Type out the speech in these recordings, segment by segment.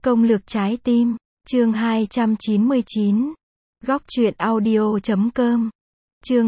Công lược trái tim, chương 299. Góc truyện audio.com. Chương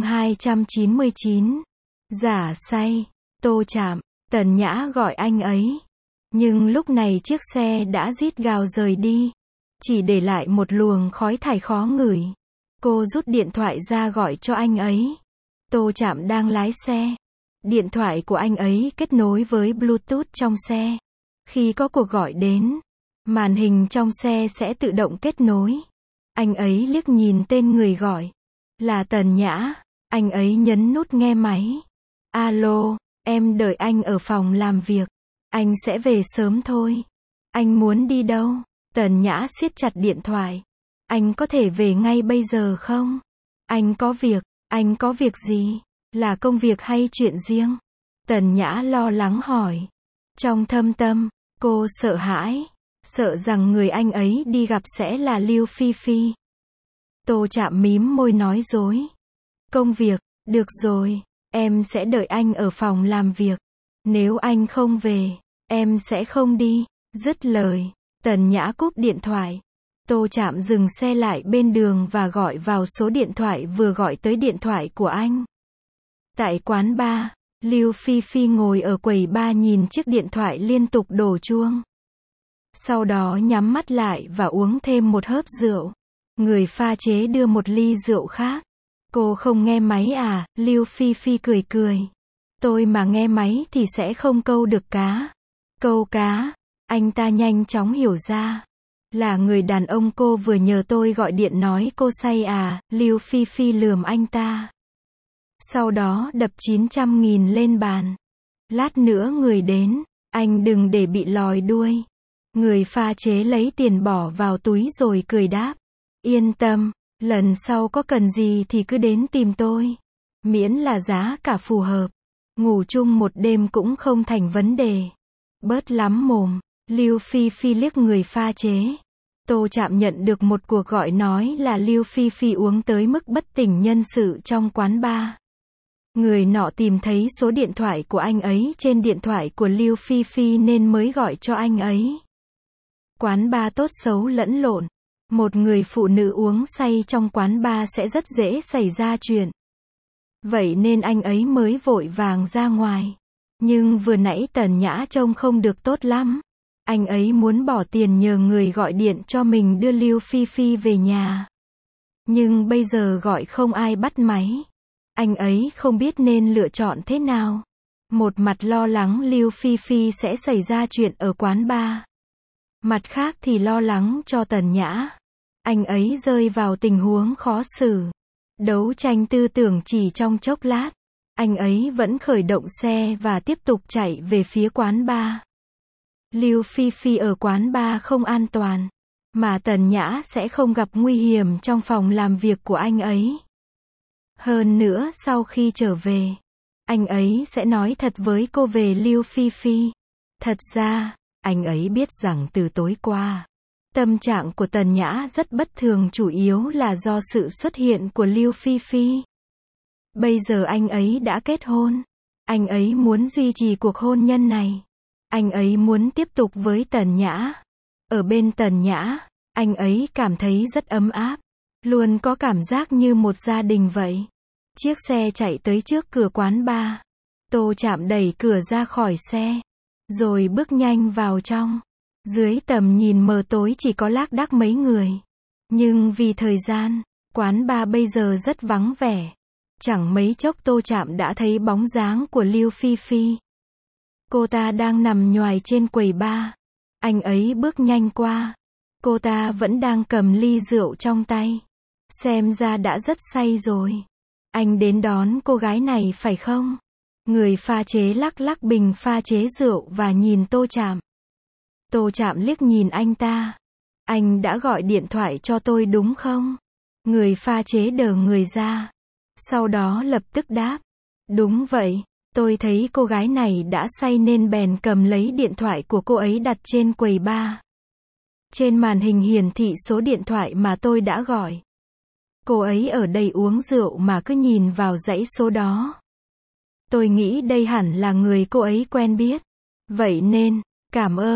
299. Giả say, Tô Trạm, Tần Nhã gọi anh ấy. Nhưng lúc này chiếc xe đã rít gào rời đi, chỉ để lại một luồng khói thải khó ngửi. Cô rút điện thoại ra gọi cho anh ấy. Tô Trạm đang lái xe. Điện thoại của anh ấy kết nối với Bluetooth trong xe. Khi có cuộc gọi đến, màn hình trong xe sẽ tự động kết nối. Anh ấy liếc nhìn tên người gọi. Là Tần Nhã. Anh ấy nhấn nút nghe máy. Alo, em đợi anh ở phòng làm việc. Anh sẽ về sớm thôi. Anh muốn đi đâu? Tần Nhã siết chặt điện thoại. Anh có thể về ngay bây giờ không? Anh có việc gì? Là công việc hay chuyện riêng? Tần Nhã lo lắng hỏi. Trong thâm tâm, cô sợ hãi, sợ rằng người anh ấy đi gặp sẽ là Lưu Phi Phi. Tô Trạm mím môi nói dối. Công việc, được rồi, em sẽ đợi anh ở phòng làm việc. Nếu anh không về, em sẽ không đi. Dứt lời, Tần Nhã cúp điện thoại. Tô Trạm dừng xe lại bên đường và gọi vào số điện thoại vừa gọi tới điện thoại của anh. Tại quán bar, Lưu Phi Phi ngồi ở quầy bar nhìn chiếc điện thoại liên tục đổ chuông. Sau đó nhắm mắt lại và uống thêm một hớp rượu. Người pha chế đưa một ly rượu khác. Cô không nghe máy à? Lưu Phi Phi cười cười. Tôi mà nghe máy thì sẽ không câu được cá. Câu cá? Anh ta nhanh chóng hiểu ra. Là người đàn ông cô vừa nhờ tôi gọi điện nói cô say à? Lưu Phi Phi lườm anh ta. Sau đó đập 900.000 lên bàn. Lát nữa người đến, anh đừng để bị lòi đuôi. Người pha chế lấy tiền bỏ vào túi rồi cười đáp. Yên tâm, lần sau có cần gì thì cứ đến tìm tôi. Miễn là giá cả phù hợp. Ngủ chung một đêm cũng không thành vấn đề. Bớt lắm mồm. Lưu Phi Phi liếc người pha chế. Tô Trạm nhận được một cuộc gọi nói là Lưu Phi Phi uống tới mức bất tỉnh nhân sự trong quán bar. Người nọ tìm thấy số điện thoại của anh ấy trên điện thoại của Lưu Phi Phi nên mới gọi cho anh ấy. Quán bar tốt xấu lẫn lộn. Một người phụ nữ uống say trong quán bar sẽ rất dễ xảy ra chuyện. Vậy nên anh ấy mới vội vàng ra ngoài. Nhưng vừa nãy Tần Nhã trông không được tốt lắm. Anh ấy muốn bỏ tiền nhờ người gọi điện cho mình đưa Lưu Phi Phi về nhà. Nhưng bây giờ gọi không ai bắt máy. Anh ấy không biết nên lựa chọn thế nào. Một mặt lo lắng Lưu Phi Phi sẽ xảy ra chuyện ở quán bar. Mặt khác thì lo lắng cho Tần Nhã. Anh ấy rơi vào tình huống khó xử. Đấu tranh tư tưởng chỉ trong chốc lát. Anh ấy vẫn khởi động xe và tiếp tục chạy về phía quán bar. Lưu Phi Phi ở quán bar không an toàn. Mà Tần Nhã sẽ không gặp nguy hiểm trong phòng làm việc của anh ấy. Hơn nữa sau khi trở về, anh ấy sẽ nói thật với cô về Lưu Phi Phi. Thật ra, anh ấy biết rằng từ tối qua, tâm trạng của Tần Nhã rất bất thường, chủ yếu là do sự xuất hiện của Lưu Phi Phi. Bây giờ anh ấy đã kết hôn. Anh ấy muốn duy trì cuộc hôn nhân này. Anh ấy muốn tiếp tục với Tần Nhã. Ở bên Tần Nhã, anh ấy cảm thấy rất ấm áp. Luôn có cảm giác như một gia đình vậy. Chiếc xe chạy tới trước cửa quán bar. Tô Trạm đẩy cửa ra khỏi xe. Rồi bước nhanh vào trong. Dưới tầm nhìn mờ tối chỉ có lác đác mấy người. Nhưng vì thời gian, quán bar bây giờ rất vắng vẻ. Chẳng mấy chốc Tô Trạm đã thấy bóng dáng của Lưu Phi Phi. Cô ta đang nằm nhoài trên quầy bar. Anh ấy bước nhanh qua. Cô ta vẫn đang cầm ly rượu trong tay. Xem ra đã rất say rồi. Anh đến đón cô gái này phải không? Người pha chế lắc lắc bình pha chế rượu và nhìn Tô Trạm. Tô Trạm liếc nhìn anh ta. Anh đã gọi điện thoại cho tôi đúng không? Người pha chế đờ người ra. Sau đó lập tức đáp. Đúng vậy, tôi thấy cô gái này đã say nên bèn cầm lấy điện thoại của cô ấy đặt trên quầy bar. Trên màn hình hiển thị số điện thoại mà tôi đã gọi. Cô ấy ở đây uống rượu mà cứ nhìn vào dãy số đó. Tôi nghĩ đây hẳn là người cô ấy quen biết. Vậy nên, cảm ơn.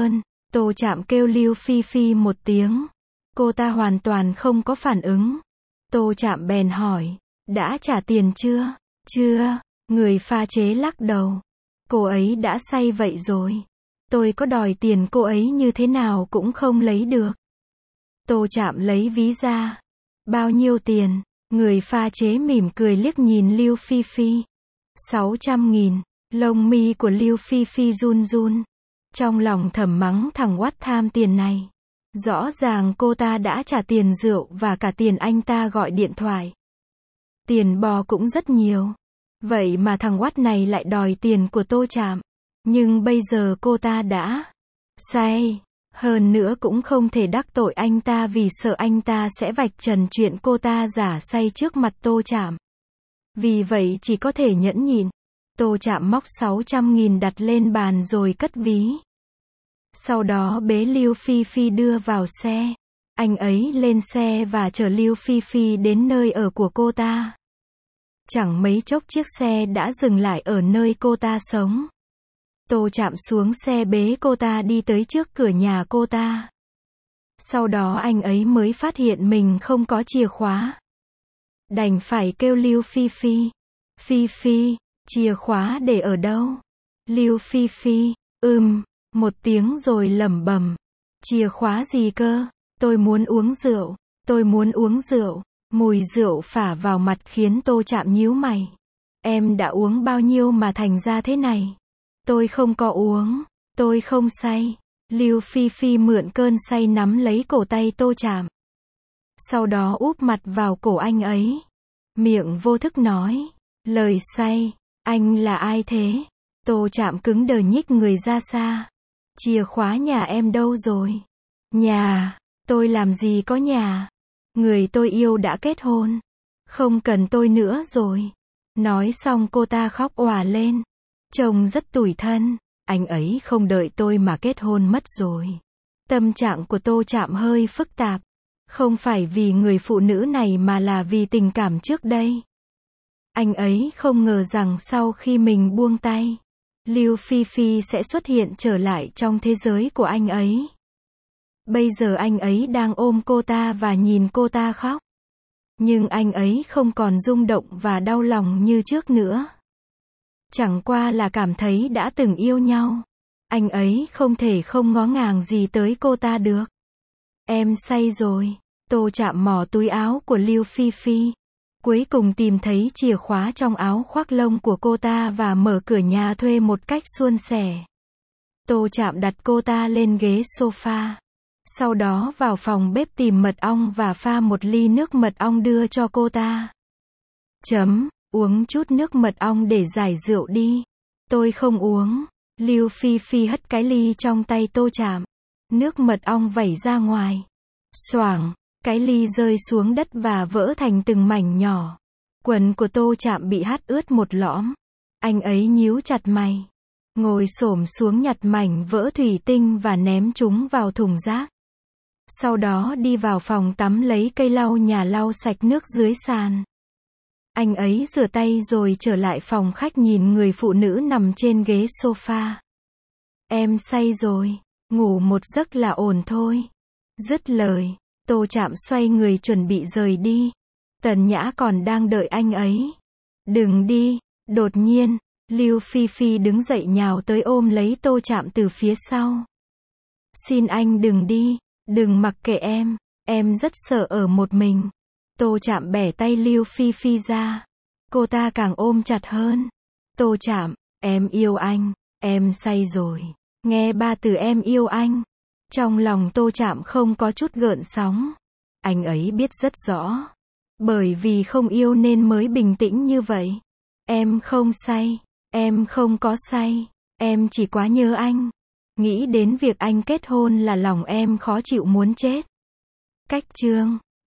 Tô Trạm kêu Lưu Phi Phi một tiếng. Cô ta hoàn toàn không có phản ứng. Tô Trạm bèn hỏi, đã trả tiền chưa? Chưa, người pha chế lắc đầu. Cô ấy đã say vậy rồi. Tôi có đòi tiền cô ấy như thế nào cũng không lấy được. Tô Trạm lấy ví ra. Bao nhiêu tiền? Người pha chế mỉm cười liếc nhìn Lưu Phi Phi. 600.000. Lông mi của Lưu Phi Phi run run. Trong lòng thầm mắng thằng oắt tham tiền này. Rõ ràng cô ta đã trả tiền rượu và cả tiền anh ta gọi điện thoại. Tiền bò cũng rất nhiều. Vậy mà thằng oắt này lại đòi tiền của Tô Trạm. Nhưng bây giờ cô ta đã say. Hơn nữa cũng không thể đắc tội anh ta vì sợ anh ta sẽ vạch trần chuyện cô ta giả say trước mặt Tô Trạm. Vì vậy chỉ có thể nhẫn nhịn. Tô Trạm móc 600.000 đặt lên bàn rồi cất ví. Sau đó bế Lưu Phi Phi đưa vào xe. Anh ấy lên xe và chở Lưu Phi Phi đến nơi ở của cô ta. Chẳng mấy chốc chiếc xe đã dừng lại ở nơi cô ta sống. Tô Trạm xuống xe bế cô ta đi tới trước cửa nhà cô ta. Sau đó anh ấy mới phát hiện mình không có chìa khóa. Đành phải kêu Lưu Phi Phi. Phi Phi, chìa khóa để ở đâu? Lưu Phi Phi, một tiếng rồi lẩm bẩm. Chìa khóa gì cơ? Tôi muốn uống rượu. Tôi muốn uống rượu. Mùi rượu phả vào mặt khiến Tô Trạm nhíu mày. Em đã uống bao nhiêu mà thành ra thế này? Tôi không có uống. Tôi không say. Lưu Phi Phi mượn cơn say nắm lấy cổ tay Tô Trạm. Sau đó úp mặt vào cổ anh ấy. Miệng vô thức nói. Lời say. Anh là ai thế? Tô Trạm cứng đờ nhích người ra xa. Chìa khóa nhà em đâu rồi? Nhà. Tôi làm gì có nhà. Người tôi yêu đã kết hôn. Không cần tôi nữa rồi. Nói xong cô ta khóc òa lên. Trông rất tủi thân. Anh ấy không đợi tôi mà kết hôn mất rồi. Tâm trạng của Tô Trạm hơi phức tạp. Không phải vì người phụ nữ này mà là vì tình cảm trước đây. Anh ấy không ngờ rằng sau khi mình buông tay, Lưu Phi Phi sẽ xuất hiện trở lại trong thế giới của anh ấy. Bây giờ anh ấy đang ôm cô ta và nhìn cô ta khóc. Nhưng anh ấy không còn rung động và đau lòng như trước nữa. Chẳng qua là cảm thấy đã từng yêu nhau. Anh ấy không thể không ngó ngàng gì tới cô ta được. Em say rồi. Tô Trạm mò túi áo của Lưu Phi Phi. Cuối cùng tìm thấy chìa khóa trong áo khoác lông của cô ta và mở cửa nhà thuê một cách suôn sẻ. Tô Trạm đặt cô ta lên ghế sofa. Sau đó vào phòng bếp tìm mật ong và pha một ly nước mật ong đưa cho cô ta. Uống chút nước mật ong để giải rượu đi. Tôi không uống. Lưu Phi Phi hất cái ly trong tay Tô Trạm. Nước mật ong vẩy ra ngoài. Xoảng, cái ly rơi xuống đất và vỡ thành từng mảnh nhỏ. Quần của Tô Trạm bị hắt ướt một lõm. Anh ấy nhíu chặt mày. Ngồi xổm xuống nhặt mảnh vỡ thủy tinh và ném chúng vào thùng rác. Sau đó đi vào phòng tắm lấy cây lau nhà lau sạch nước dưới sàn. Anh ấy rửa tay rồi trở lại phòng khách nhìn người phụ nữ nằm trên ghế sofa. Em say rồi, ngủ một giấc là ổn thôi. Dứt lời, Tô Trạm xoay người chuẩn bị rời đi. Tần Nhã còn đang đợi anh ấy. Đừng đi. Đột nhiên, Lưu Phi Phi đứng dậy nhào tới ôm lấy Tô Trạm từ phía sau. Xin anh đừng đi, đừng mặc kệ em rất sợ ở một mình. Tô Trạm bẻ tay Lưu Phi Phi ra. Cô ta càng ôm chặt hơn. Tô Trạm, em yêu anh, em say rồi. Nghe ba từ em yêu anh. Trong lòng Tô Trạm không có chút gợn sóng. Anh ấy biết rất rõ. Bởi vì không yêu nên mới bình tĩnh như vậy. Em không say, em không có say, em chỉ quá nhớ anh. Nghĩ đến việc anh kết hôn là lòng em khó chịu muốn chết. Cách chương